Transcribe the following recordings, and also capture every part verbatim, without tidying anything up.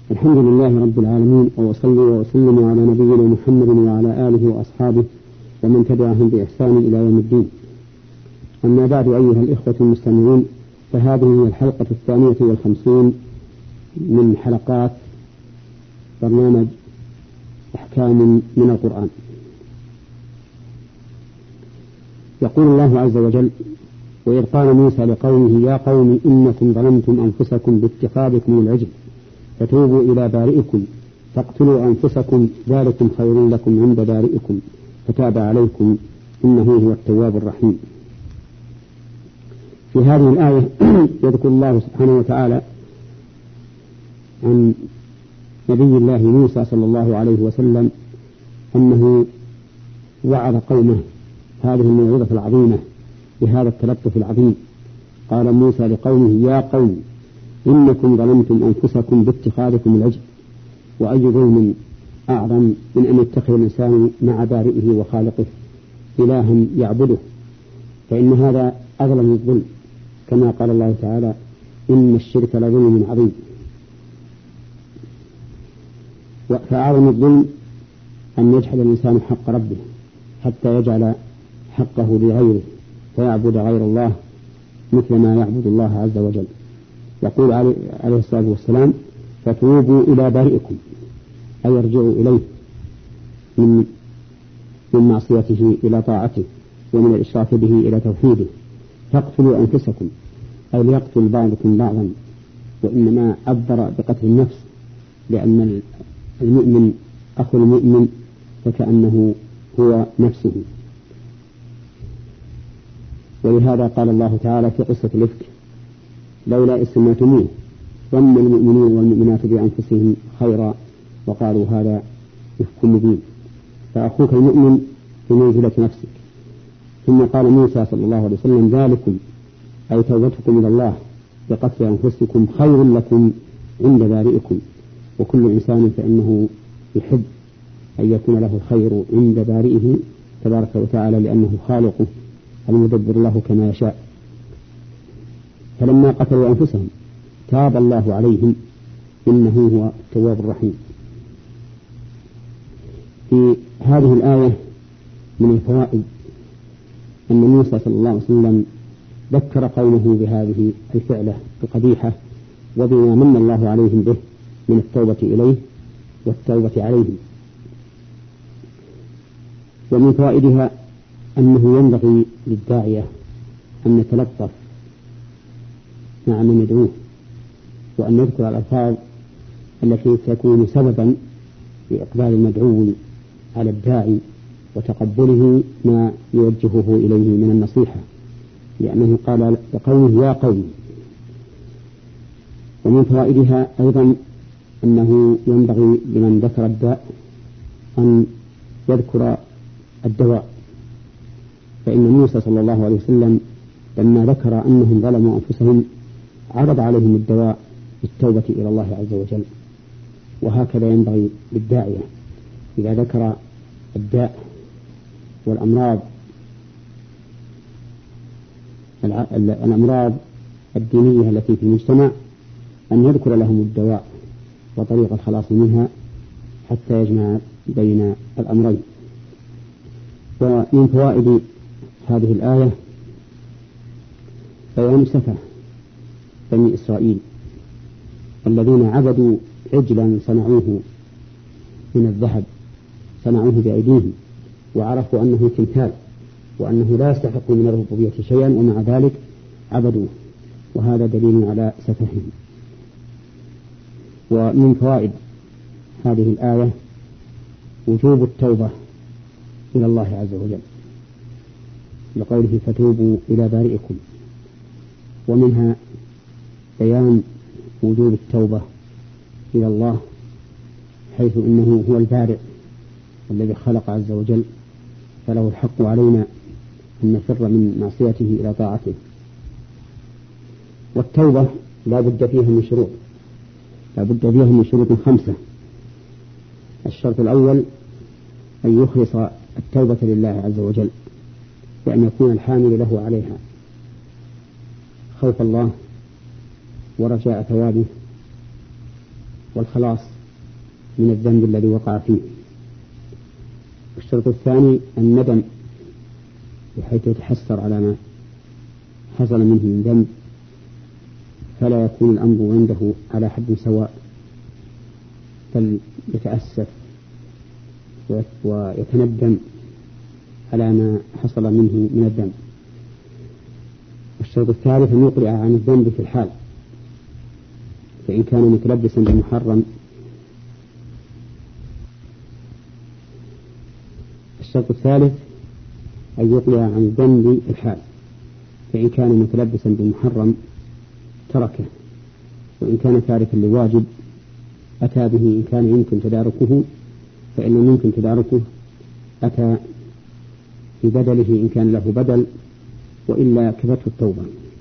الحمد لله رب العالمين، وأصلي وأسلم على نبينا محمد وعلى آله وأصحابه ومن تبعهم بإحسان إلى يوم الدين. أما بعد، أيها الإخوة المستمعون، فهذه هي الحلقة الثانية والخمسين من حلقات برنامج أحكام من القرآن. يقول الله عز وجل: وإذ قال موسى لقومه يا قوم إنكم ظلمتم أنفسكم باتخاذكم العجل فتوبوا إلى بارئكم فاقتلوا أنفسكم ذلكم خير لكم عند بارئكم فتاب عليكم إنه هو التواب الرحيم. في هذه الآية يذكر الله سبحانه وتعالى عن نبي الله موسى صلى الله عليه وسلم أنه وعظ قومه هذه الموعظة العظيمة بهذا التلطف العظيم. قال موسى لقومه يا قوم إنكم ظلمتم أنفسكم باتخاذكم العجل. وأي ظلم أعظم من أن يتخذ الإنسان مع بارئه وخالقه إلها يعبده، فإن هذا أظلم الظلم، كما قال الله تعالى إن الشرك لظلم عظيم. فأعظم الظلم أن يجحد الإنسان حق ربه حتى يجعل حقه لغيره فيعبد غير الله مثل ما يعبد الله عز وجل. يقول عليه الصلاة والسلام فتوبوا إلى بارئكم، أي يرجعوا إليه من من معصيته إلى طاعته ومن الإشراك به إلى توحيده. فاقتلوا أنفسكم، أي ليقتل بعضكم بعضا، وإنما عبر بقتل النفس لأن المؤمن أخو المؤمن فكأنه هو نفسه. ولهذا قال الله تعالى في قصة الإفك لولا إذ سمعتموه ظن المؤمنون والمؤمنات بأنفسهم خيرا وقالوا هذا إفك مبين. فأخوك المؤمن بمنزلة نفسك. ثم قال موسى صلى الله عليه وسلم ذلكم أي توبتكم إلى الله بقتل أنفسكم خير لكم عند بارئكم. وكل إنسان فإنه يحب أن يكون له الخير عند بارئه تبارك وتعالى لأنه خالقه المدبر له كما يشاء. فلما قتلوا أنفسهم تاب الله عليهم إنه هو التواب الرحيم. في هذه الآية من الفوائد أن موسى صلى الله عليه وسلم ذكر قومه بهذه الفعلة القبيحة وبما من الله عليهم به من التوبة إليه والتوبة عليهم. ومن فوائدها أنه ينبغي للداعية أن يتلطف مع من يدعوه، وأن يذكر الألفاظ التي تكون سببا لإقبال المدعو على الداعي وتقبله ما يوجهه إليه من النصيحة، لأنه قال لقومه يا قوم. ومن فوائدها أيضا أنه ينبغي لمن ذكر الداء أن يذكر الدواء، فإن موسى صلى الله عليه وسلم لما ذكر أنهم ظلموا أنفسهم عرض عليهم الدواء بالتوبة إلى الله عز وجل. وهكذا ينبغي للداعية إذا ذكر الداء والأمراض الأمراض الدينية التي في المجتمع أن يذكر لهم الدواء وطريق الخلاص منها حتى يجمع بين الأمرين. ومن فوائد هذه الآية بيان سفه بني إسرائيل الذين عبدوا عجلا صنعوه من الذهب، صنعوه بأيديهم وعرفوا أنه تمثال وأنه لا يستحق من الربوبية شيئا، ومع ذلك عبدوه، وهذا دليل على سفههم. ومن فوائد هذه الآية وجوب التوبة إلى الله عز وجل لقوله فتوبوا إلى بارئكم، ومنها بيان وجوب التوبة إلى الله حيث إنه هو البارئ الذي خلق عز وجل، فله الحق علينا أن نفر من معصيته إلى طاعته. والتوبة لا بد فيها من شروط لا بد فيها من شروط خمسة. الشرط الأول أن يخلص التوبة لله عز وجل بأن يكون الحامل له عليها خوف الله ورجاء ثوابه والخلاص من الذنب الذي وقع فيه. الشرط الثاني الندم، بحيث يتحسر على ما حصل منه من ذنب، فلا يكون الأمر عنده على حد سواء، بل يتأسف ويتندم على ما حصل منه من الذنب. الشرط الثالث أن يقلع عن الذنب في الحال، فإن كان متلبسا بمحرم. الشرط الثالث أن يقلع عن الذنب في الحال، فإن كان متلبسا بمحرم تركه، وإن كان تاركا لواجب أتى به إن كان يمكن تداركه، فإن لم يمكن تداركه أتى ببدله إن كان له بدل، وإلا كفته التوبة.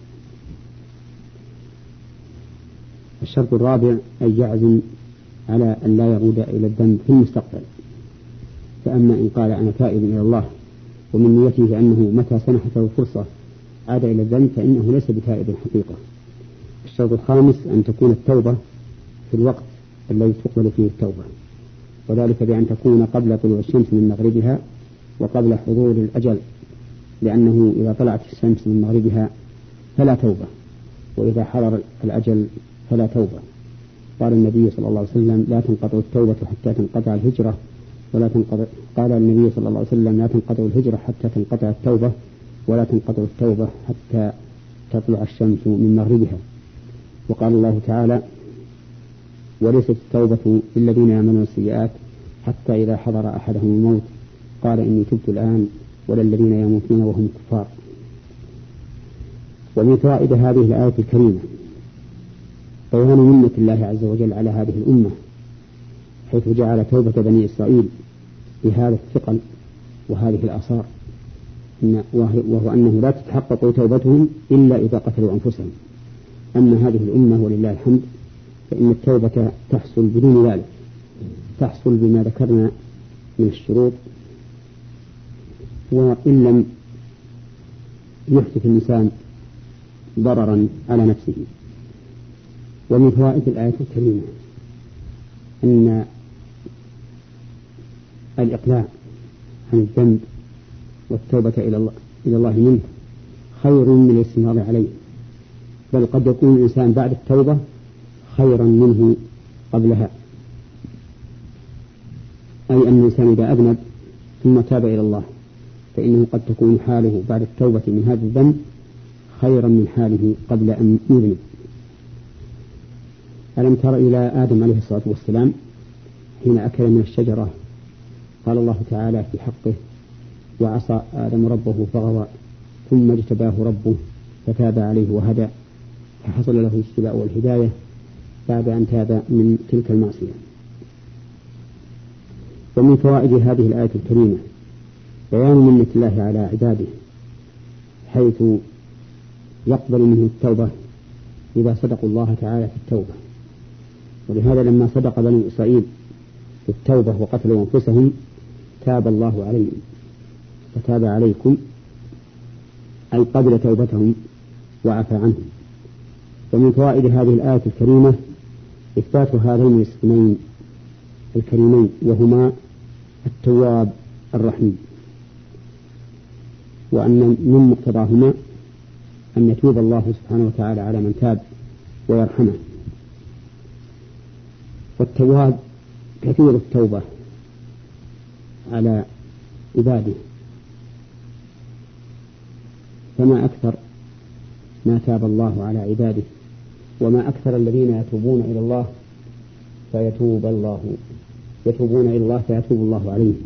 الشرط الرابع أن يعزم على أن لا يعود إلى الذنب في المستقبل، فأما إن قال أنا تائب إلى الله ومن نيته أنه متى سنحته فرصة عاد إلى الذنب فإنه ليس بتائب حقيقة. الشرط الخامس أن تكون التوبة في الوقت الذي تقبل فيه التوبة، وذلك بأن تكون قبل طلوع الشمس من مغربها وقبل حضور الأجل، لأنه إذا طلعت الشمس من مغربها فلا توبة، وإذا حضر الأجل فلا توبة. قال النبي صلى الله عليه وسلم لا تنقطع التوبة حتى تنقطع الهجرة، ولا تنقطع قال النبي صلى الله عليه وسلم لا تنقطع الهجرة حتى تنقطع التوبة، ولا تنقطع التوبة حتى تطلع الشمس من مغربها. وقال الله تعالى وليست التوبة للذين يعملون السيئات حتى إذا حضر أحدهم الموت قال إني تبت الآن ولا الذين يموتون وهم كفار. ومن فوائد هذه الآية الكريمة بيان منة الله عز وجل على هذه الأمة، حيث جعل توبة بني إسرائيل بهذا الثقل وهذه الآثار، وهو أنه لا تتحقق توبتهم إلا إذا قتلوا أنفسهم. أما هذه الأمة ولله الحمد فإن التوبة تحصل بدون ذلك، تحصل بما ذكرنا من الشروط، وإن لم يحدث الإنسان ضررا على نفسه. ومن فوائد الآية الكريمة أن الإقلاع عن الذنب والتوبة إلى الله, إلى الله منه خير من الاستمرار عليه، بل قد يكون الإنسان بعد التوبة خيرا منه قبلها، أي أن الإنسان إذا أذنب ثم تاب إلى الله فإنه قد تكون حاله بعد التوبة من هذا الذنب خيرا من حاله قبل أن يذنب. ألم تر إلى آدم عليه الصلاة والسلام حين أكل من الشجرة قال الله تعالى في حقه وعصى آدم ربه فغوى ثم اجتباه ربه فتاب عليه وهدى، فحصل له الاجتباء والهداية بعد أن تاب من تلك المعصية. ومن فوائد هذه الآية الكريمة بيان منة الله على عباده، حيث يقبل منه التوبة إذا صدقوا الله تعالى في التوبة. ولهذا لما صدق بني إسرائيل في التوبة وقتلوا أنفسهم تاب الله عليهم فتاب عليكم، أي قبل توبتهم وعفى عنهم. ومن فوائد هذه الآية الكريمة إثبات هذين الاسمين الكريمين وهما التواب الرحيم، وأن من مقتضاهما أن يتوب الله سبحانه وتعالى على من تاب ويرحمه. والتواب كثير التوبة على عباده، فما أكثر ما تاب الله على عباده، وما أكثر الذين يتوبون إلى الله فيتوب الله يتوبون إلى الله فيتوب الله عليهم.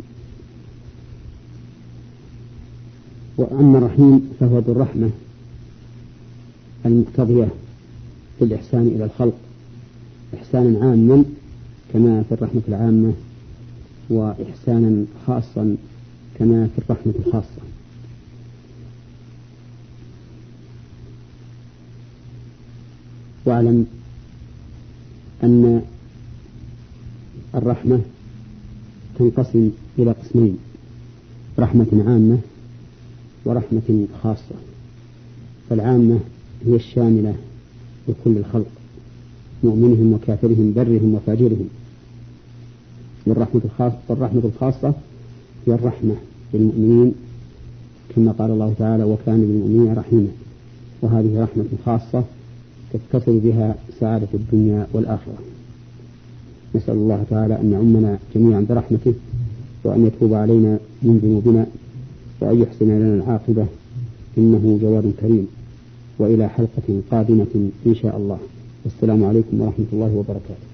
وأما الرحيم فهو ذو الرحمة المقتضية بالإحسان إلى الخلق إحسانا عاما كما في الرحمة العامة، وإحسانا خاصا كما في الرحمة الخاصة. واعلم أن الرحمة تنقسم إلى قسمين: رحمة عامة ورحمة خاصة. فالعامة هي الشاملة لكل الخلق، مؤمنهم وكافرهم برهم وفاجرهم. والرحمة الخاصة, والرحمة الخاصة هي الرحمة للمؤمنين كما قال الله تعالى وكان بالمؤمنين رحيما، وهذه رحمة خاصة تتصل بها سعادة الدنيا والآخرة. نسأل الله تعالى أن يعمنا جميعا برحمته، وأن يتوب علينا من ذنوبنا، وأن يحسن لنا العاقبة، إنه جواد كريم. وإلى حلقة قادمة إن شاء الله، والسلام عليكم ورحمة الله وبركاته.